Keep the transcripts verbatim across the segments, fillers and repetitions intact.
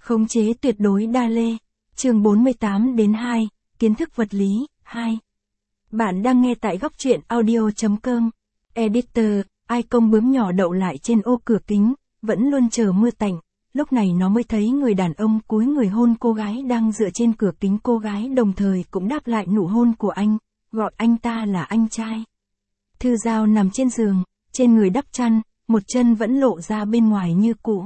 Khống chế tuyệt đối đa lê. Chương bốn mươi tám đến hai, kiến thức vật lý, hai. Bạn đang nghe tại góc truyện audio.com. Editor, ai công bướm nhỏ đậu lại trên ô cửa kính, vẫn luôn chờ mưa tạnh. Lúc này nó mới thấy người đàn ông cúi người hôn cô gái đang dựa trên cửa kính, cô gái đồng thời cũng đáp lại nụ hôn của anh, gọi anh ta là anh trai. Thư Giao nằm trên giường, trên người đắp chăn, một chân vẫn lộ ra bên ngoài như cũ.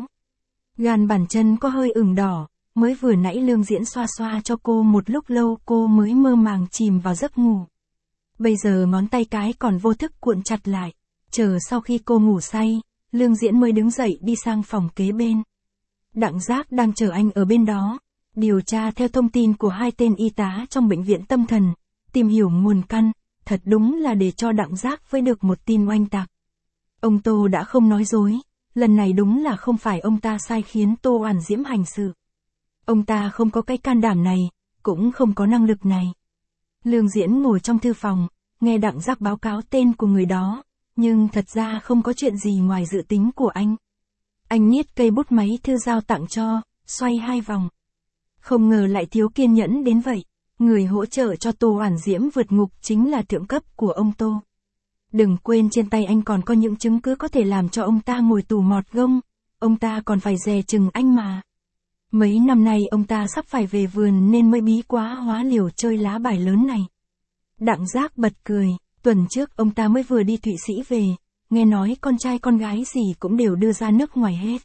Gan bàn chân có hơi ửng đỏ, mới vừa nãy Lương Diễn xoa xoa cho cô một lúc lâu cô mới mơ màng chìm vào giấc ngủ. Bây giờ ngón tay cái còn vô thức cuộn chặt lại, chờ sau khi cô ngủ say, Lương Diễn mới đứng dậy đi sang phòng kế bên. Đặng Giác đang chờ anh ở bên đó, điều tra theo thông tin của hai tên y tá trong bệnh viện tâm thần, tìm hiểu nguồn căn, thật đúng là để cho Đặng Giác với được một tin oanh tạc. Ông Tô đã không nói dối, lần này đúng là không phải ông ta sai khiến Tô Oản Diễm hành sự. Ông ta không có cái can đảm này, cũng không có năng lực này. Lương Diễn ngồi trong thư phòng, nghe Đặng Giác báo cáo tên của người đó, nhưng thật ra không có chuyện gì ngoài dự tính của anh. Anh niết cây bút máy Thư Giao tặng cho, xoay hai vòng. Không ngờ lại thiếu kiên nhẫn đến vậy, người hỗ trợ cho Tô Oản Diễm vượt ngục chính là thượng cấp của ông Tô. Đừng quên trên tay anh còn có những chứng cứ có thể làm cho ông ta ngồi tù mọt gông, ông ta còn phải dè chừng anh mà. Mấy năm nay ông ta sắp phải về vườn nên mới bí quá hóa liều chơi lá bài lớn này. Đặng Giác bật cười, tuần trước ông ta mới vừa đi Thụy Sĩ về, nghe nói con trai con gái gì cũng đều đưa ra nước ngoài hết.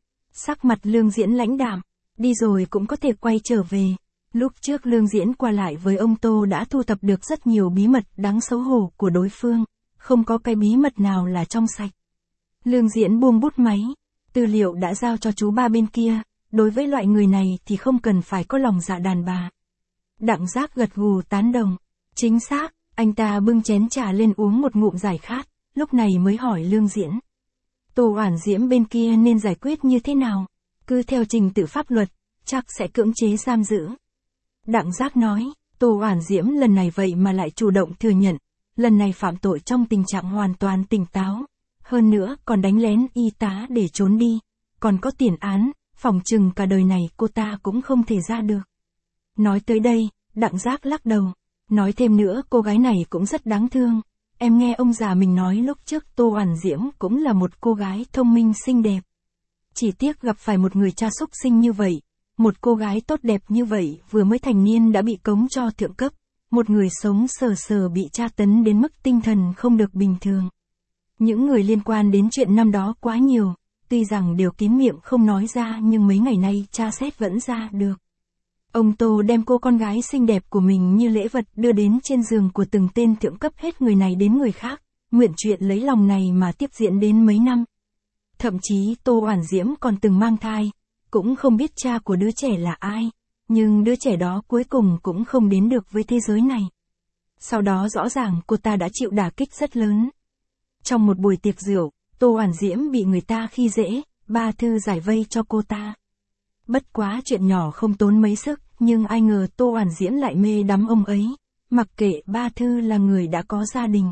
Sắc mặt Lương Diễn lãnh đạm, đi rồi cũng có thể quay trở về. Lúc trước Lương Diễn qua lại với ông Tô đã thu thập được rất nhiều bí mật đáng xấu hổ của đối phương, không có cái bí mật nào là trong sạch. Lương Diễn buông bút máy, tư liệu đã giao cho chú ba bên kia, đối với loại người này thì không cần phải có lòng dạ đàn bà. Đặng Giác gật gù tán đồng, chính xác, anh ta bưng chén trà lên uống một ngụm giải khát, lúc này mới hỏi Lương Diễn. Tô Oản Diễm bên kia nên giải quyết như thế nào? Cứ theo trình tự pháp luật, chắc sẽ cưỡng chế giam giữ. Đặng Giác nói, Tô Oản Diễm lần này vậy mà lại chủ động thừa nhận, lần này phạm tội trong tình trạng hoàn toàn tỉnh táo, hơn nữa còn đánh lén y tá để trốn đi, còn có tiền án, phỏng chừng cả đời này cô ta cũng không thể ra được. Nói tới đây, Đặng Giác lắc đầu, nói thêm nữa cô gái này cũng rất đáng thương, em nghe ông già mình nói lúc trước Tô Oản Diễm cũng là một cô gái thông minh xinh đẹp. Chỉ tiếc gặp phải một người cha xúc sinh như vậy, một cô gái tốt đẹp như vậy vừa mới thành niên đã bị cống cho thượng cấp, một người sống sờ sờ bị tra tấn đến mức tinh thần không được bình thường. Những người liên quan đến chuyện năm đó quá nhiều, tuy rằng đều kín miệng không nói ra nhưng mấy ngày nay tra xét vẫn ra được. Ông Tô đem cô con gái xinh đẹp của mình như lễ vật đưa đến trên giường của từng tên thượng cấp hết người này đến người khác, nguyện chuyện lấy lòng này mà tiếp diễn đến mấy năm. Thậm chí Tô Oản Diễm còn từng mang thai, cũng không biết cha của đứa trẻ là ai, nhưng đứa trẻ đó cuối cùng cũng không đến được với thế giới này. Sau đó rõ ràng cô ta đã chịu đả kích rất lớn. Trong một buổi tiệc rượu, Tô Oản Diễm bị người ta khi dễ, Ba Thư giải vây cho cô ta. Bất quá chuyện nhỏ không tốn mấy sức, nhưng ai ngờ Tô Oản Diễm lại mê đắm ông ấy, mặc kệ Ba Thư là người đã có gia đình.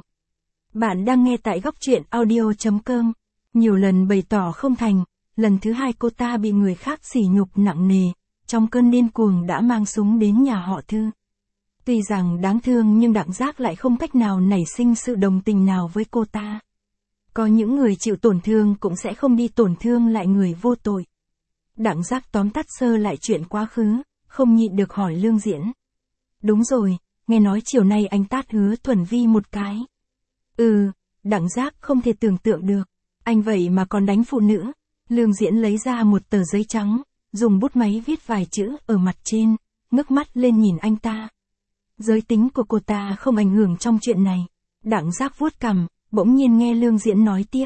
Bạn đang nghe tại góc truyện audio.com, nhiều lần bày tỏ không thành, lần thứ hai cô ta bị người khác sỉ nhục nặng nề, trong cơn điên cuồng đã mang súng đến nhà họ Thư. Tuy rằng đáng thương nhưng Đặng Giác lại không cách nào nảy sinh sự đồng tình nào với cô ta. Có những người chịu tổn thương cũng sẽ không đi tổn thương lại người vô tội. Đặng Giác tóm tắt sơ lại chuyện quá khứ, không nhịn được hỏi Lương Diễn. Đúng rồi, nghe nói chiều nay anh tát Hứa Thuần Vi một cái. Ừ, Đặng Giác không thể tưởng tượng được, anh vậy mà còn đánh phụ nữ. Lương Diễn lấy ra một tờ giấy trắng, dùng bút máy viết vài chữ ở mặt trên, ngước mắt lên nhìn anh ta. Giới tính của cô ta không ảnh hưởng trong chuyện này. Đặng Giác vuốt cằm, bỗng nhiên nghe Lương Diễn nói tiếp.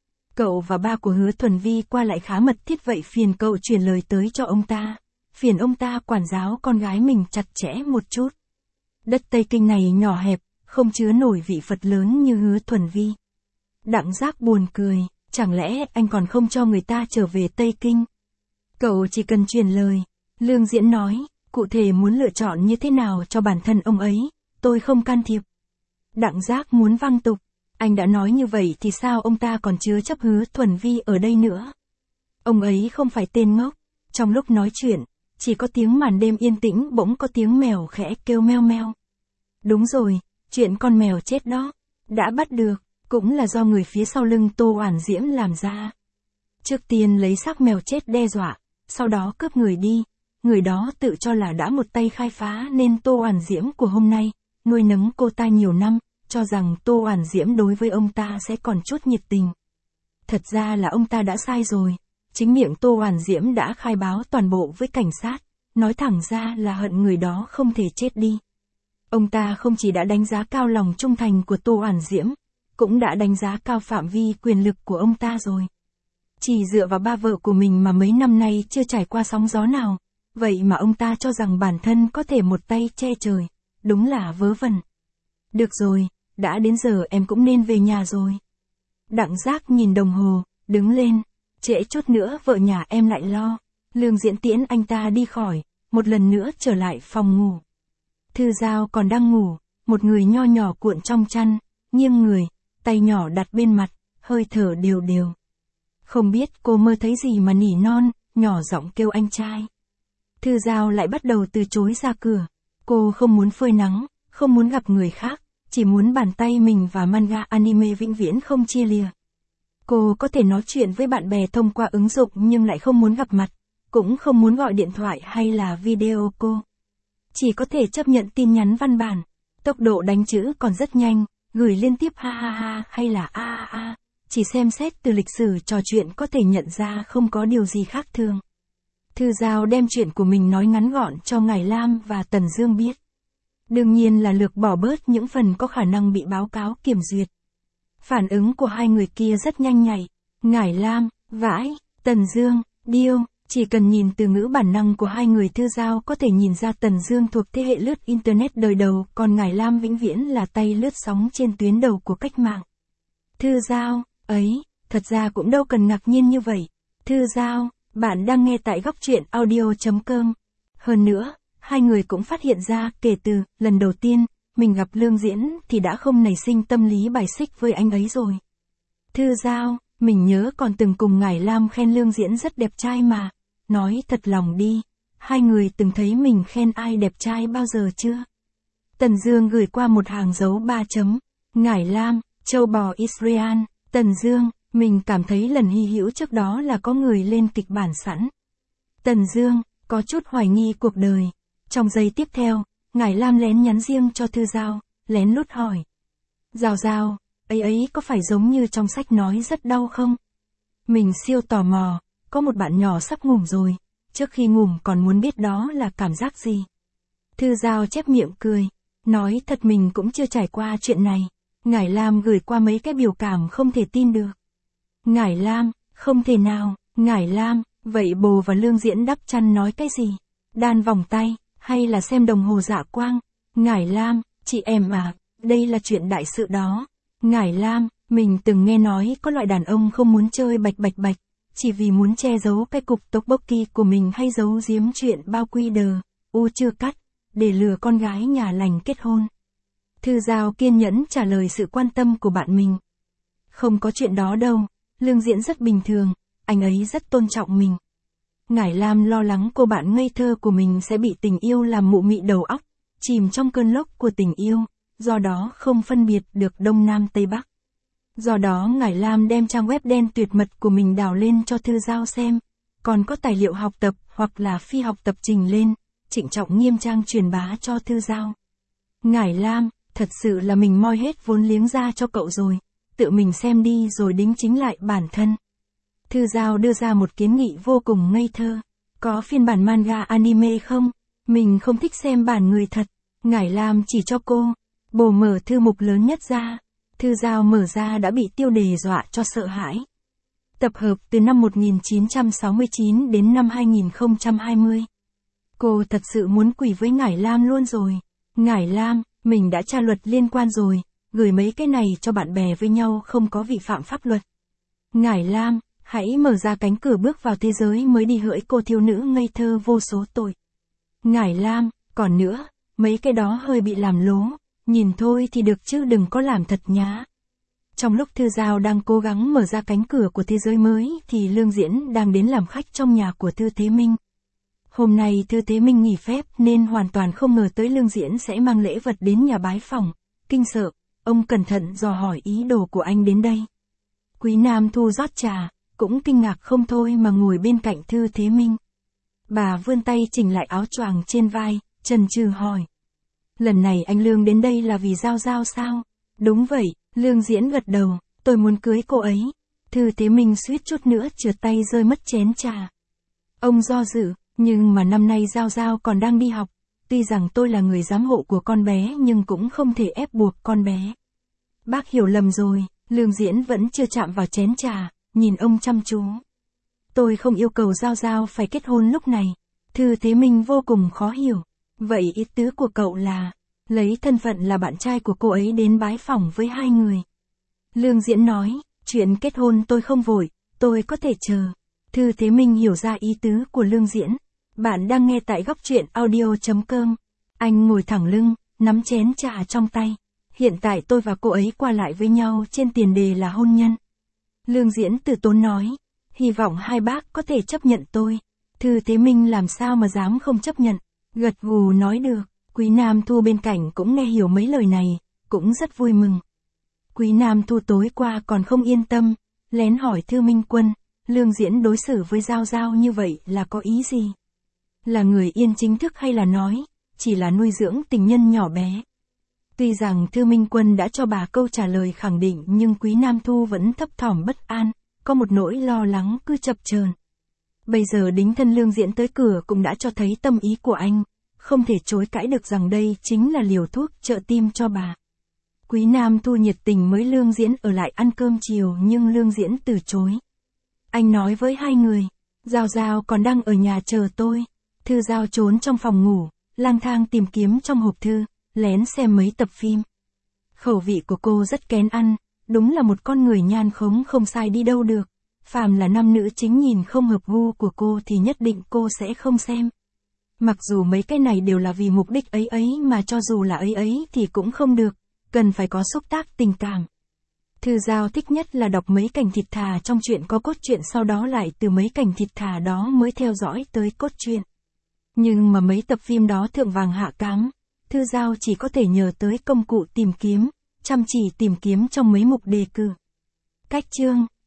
Cậu và ba của Hứa Thuần Vi qua lại khá mật thiết, vậy phiền cậu truyền lời tới cho ông ta, phiền ông ta quản giáo con gái mình chặt chẽ một chút. Đất Tây Kinh này nhỏ hẹp, không chứa nổi vị Phật lớn như Hứa Thuần Vi. Đặng Giác buồn cười, chẳng lẽ anh còn không cho người ta trở về Tây Kinh? Cậu chỉ cần truyền lời. Lương Diễn nói, cụ thể muốn lựa chọn như thế nào cho bản thân ông ấy, tôi không can thiệp. Đặng Giác muốn văng tục, anh đã nói như vậy thì sao ông ta còn chứa chấp Hứa Thuần Vi ở đây nữa? Ông ấy không phải tên ngốc, Trong lúc nói chuyện, chỉ có tiếng màn đêm yên tĩnh bỗng có tiếng mèo khẽ kêu meo meo. Đúng rồi, chuyện con mèo chết đó, đã bắt được, cũng là do người phía sau lưng Tô Oản Diễm làm ra. Trước tiên lấy xác mèo chết đe dọa, sau đó cướp người đi, người đó tự cho là đã một tay khai phá nên Tô Oản Diễm của hôm nay, nuôi nấng cô ta nhiều năm, cho rằng Tô Oản Diễm đối với ông ta sẽ còn chút nhiệt tình. Thật ra là ông ta đã sai rồi, chính miệng Tô Oản Diễm đã khai báo toàn bộ với cảnh sát, nói thẳng ra là hận người đó không thể chết đi. Ông ta không chỉ đã đánh giá cao lòng trung thành của Tô Oản Diễm, cũng đã đánh giá cao phạm vi quyền lực của ông ta rồi. Chỉ dựa vào ba vợ của mình mà mấy năm nay chưa trải qua sóng gió nào, vậy mà ông ta cho rằng bản thân có thể một tay che trời, đúng là vớ vẩn. Được rồi, đã đến giờ em cũng nên về nhà rồi. Đặng Giác nhìn đồng hồ, đứng lên, trễ chút nữa vợ nhà em lại lo. Lương Diễn tiễn anh ta đi khỏi, một lần nữa trở lại phòng ngủ. Thư Giao còn đang ngủ, một người nho nhỏ cuộn trong chăn, nghiêng người, tay nhỏ đặt bên mặt, hơi thở đều đều. Không biết cô mơ thấy gì mà nỉ non, nhỏ giọng kêu anh trai. Thư Giao lại bắt đầu từ chối ra cửa. Cô không muốn phơi nắng, không muốn gặp người khác, chỉ muốn bàn tay mình và manga anime vĩnh viễn không chia lìa. Cô có thể nói chuyện với bạn bè thông qua ứng dụng nhưng lại không muốn gặp mặt, cũng không muốn gọi điện thoại hay là video call. Chỉ có thể chấp nhận tin nhắn văn bản, tốc độ đánh chữ còn rất nhanh, gửi liên tiếp ha ha ha hay là a a a, chỉ xem xét từ lịch sử trò chuyện có thể nhận ra không có điều gì khác thường. Thư Giao đem chuyện của mình nói ngắn gọn cho Ngải Lam và Tần Dương biết. Đương nhiên là lược bỏ bớt những phần có khả năng bị báo cáo kiểm duyệt. Phản ứng của hai người kia rất nhanh nhạy. Ngải Lam, vãi, Tần Dương, điêu, chỉ cần nhìn từ ngữ bản năng của hai người Thư Giao có thể nhìn ra Tần Dương thuộc thế hệ lướt Internet đời đầu, còn Ngải Lam vĩnh viễn là tay lướt sóng trên tuyến đầu của cách mạng. Thư Giao, ấy, thật ra cũng đâu cần ngạc nhiên như vậy. Thư Giao, bạn đang nghe tại góc truyện audio chấm com. Hơn nữa, hai người cũng phát hiện ra kể từ lần đầu tiên mình gặp Lương Diễn thì đã không nảy sinh tâm lý bài xích với anh ấy rồi. Thư Giao, mình nhớ còn từng cùng Ngải Lam khen Lương Diễn rất đẹp trai mà. Nói thật lòng đi, hai người từng thấy mình khen ai đẹp trai bao giờ chưa? Tần Dương gửi qua một hàng dấu ba chấm. Ngải Lam, châu bò Israel. Tần Dương, mình cảm thấy lần hy hữu trước đó là có người lên kịch bản sẵn. Tần Dương, có chút hoài nghi cuộc đời. Trong giây tiếp theo, Ngải Lam lén nhắn riêng cho Thư Giao, lén lút hỏi. Giao Giao, ấy ấy có phải giống như trong sách nói rất đau không? Mình siêu tò mò, có một bạn nhỏ sắp ngủ rồi, trước khi ngủ còn muốn biết đó là cảm giác gì. Thư Giao chép miệng cười, nói thật mình cũng chưa trải qua chuyện này. Ngải Lam gửi qua mấy cái biểu cảm không thể tin được. Ngải Lam, không thể nào. Ngải Lam, vậy bồ và Lương Diễn đắp chăn nói cái gì? Đan vòng tay, hay là xem đồng hồ dạ quang? Ngải Lam, chị em à, đây là chuyện đại sự đó. Ngải Lam, mình từng nghe nói có loại đàn ông không muốn chơi bạch bạch bạch, chỉ vì muốn che giấu cái cục tteokbokki của mình hay giấu giếm chuyện bao quy đờ, u chưa cắt, để lừa con gái nhà lành kết hôn. Thư Giao kiên nhẫn trả lời sự quan tâm của bạn mình. Không có chuyện đó đâu, Lương Diễn rất bình thường, anh ấy rất tôn trọng mình. Ngải Lam lo lắng cô bạn ngây thơ của mình sẽ bị tình yêu làm mụ mị đầu óc, chìm trong cơn lốc của tình yêu, do đó không phân biệt được Đông Nam Tây Bắc. Do đó Ngải Lam đem trang web đen tuyệt mật của mình đào lên cho Thư Giao xem, còn có tài liệu học tập hoặc là phi học tập trình lên, trịnh trọng nghiêm trang truyền bá cho Thư Giao. Ngải Lam, thật sự là mình moi hết vốn liếng ra cho cậu rồi, tự mình xem đi rồi đính chính lại bản thân. Thư Giao đưa ra một kiến nghị vô cùng ngây thơ. Có phiên bản manga anime không? Mình không thích xem bản người thật. Ngải Lam chỉ cho cô. Bồ mở thư mục lớn nhất ra. Thư Giao mở ra đã bị tiêu đề dọa cho sợ hãi. Tập hợp từ năm một nghìn chín trăm sáu mươi chín đến năm hai nghìn không trăm hai mươi. Cô thật sự muốn quỳ với Ngải Lam luôn rồi. Ngải Lam, mình đã tra luật liên quan rồi, gửi mấy cái này cho bạn bè với nhau không có vi phạm pháp luật. Ngải Lam, hãy mở ra cánh cửa bước vào thế giới mới đi hỡi cô thiếu nữ ngây thơ vô số tội. Ngải Lam, còn nữa, mấy cái đó hơi bị làm lố, nhìn thôi thì được chứ đừng có làm thật nhá. Trong lúc Thư Giao đang cố gắng mở ra cánh cửa của thế giới mới thì Lương Diễn đang đến làm khách trong nhà của Thư Thế Minh, Hôm nay Thư Thế Minh nghỉ phép nên hoàn toàn không ngờ tới Lương Diễn sẽ mang lễ vật đến nhà bái phỏng. Kinh sợ, ông cẩn thận dò hỏi ý đồ của anh đến đây. Quý Nam Thu rót trà, cũng kinh ngạc không thôi mà ngồi bên cạnh Thư Thế Minh. Bà vươn tay chỉnh lại áo choàng trên vai, chần chừ hỏi. Lần này anh Lương đến đây là vì Giao Giao sao? Đúng vậy, Lương Diễn gật đầu, tôi muốn cưới cô ấy. Thư Thế Minh suýt chút nữa trượt tay rơi mất chén trà. Ông do dự, nhưng mà năm nay Giao Giao còn đang đi học. Tuy rằng tôi là người giám hộ của con bé nhưng cũng không thể ép buộc con bé. Bác hiểu lầm rồi, Lương Diễn vẫn chưa chạm vào chén trà, nhìn ông chăm chú. Tôi không yêu cầu Giao Giao phải kết hôn lúc này. Thư Thế Minh vô cùng khó hiểu. Vậy ý tứ của cậu là, lấy thân phận là bạn trai của cô ấy đến bái phỏng với hai người. Lương Diễn nói, chuyện kết hôn tôi không vội, tôi có thể chờ. Thư Thế Minh hiểu ra ý tứ của Lương Diễn. Bạn đang nghe tại góc truyện audio chấm com. Anh ngồi thẳng lưng, nắm chén trà trong tay. Hiện tại tôi và cô ấy qua lại với nhau trên tiền đề là hôn nhân. Lương Diễn từ tốn nói, hy vọng hai bác có thể chấp nhận tôi. Thư Thế Minh làm sao mà dám không chấp nhận, gật gù nói được. Quý Nam Thu bên cạnh cũng nghe hiểu mấy lời này, cũng rất vui mừng. Quý Nam Thu tối qua còn không yên tâm, lén hỏi Thư Minh Quân, Lương Diễn đối xử với Giao Giao như vậy là có ý gì? Là người yên chính thức hay là nói, chỉ là nuôi dưỡng tình nhân nhỏ bé? Tuy rằng Thư Minh Quân đã cho bà câu trả lời khẳng định nhưng Quý Nam Thu vẫn thấp thỏm bất an, có một nỗi lo lắng cứ chập chờn. Bây giờ đính thân Lương Diễn tới cửa cũng đã cho thấy tâm ý của anh, không thể chối cãi được rằng đây chính là liều thuốc trợ tim cho bà. Quý Nam Thu nhiệt tình mới Lương Diễn ở lại ăn cơm chiều nhưng Lương Diễn từ chối. Anh nói với hai người, Giao Giao còn đang ở nhà chờ tôi. Thư Giao trốn trong phòng ngủ, lang thang tìm kiếm trong hộp thư, lén xem mấy tập phim. Khẩu vị của cô rất kén ăn, đúng là một con người nhan khống không sai đi đâu được. Phàm là nam nữ chính nhìn không hợp gu của cô thì nhất định cô sẽ không xem. Mặc dù mấy cái này đều là vì mục đích ấy ấy mà cho dù là ấy ấy thì cũng không được, cần phải có xúc tác tình cảm. Thư Giao thích nhất là đọc mấy cảnh thịt thà trong truyện có cốt truyện sau đó lại từ mấy cảnh thịt thà đó mới theo dõi tới cốt truyện. Nhưng mà mấy tập phim đó thượng vàng hạ cám, Thư Giao chỉ có thể nhờ tới công cụ tìm kiếm, chăm chỉ tìm kiếm trong mấy mục đề cử. Cách chương,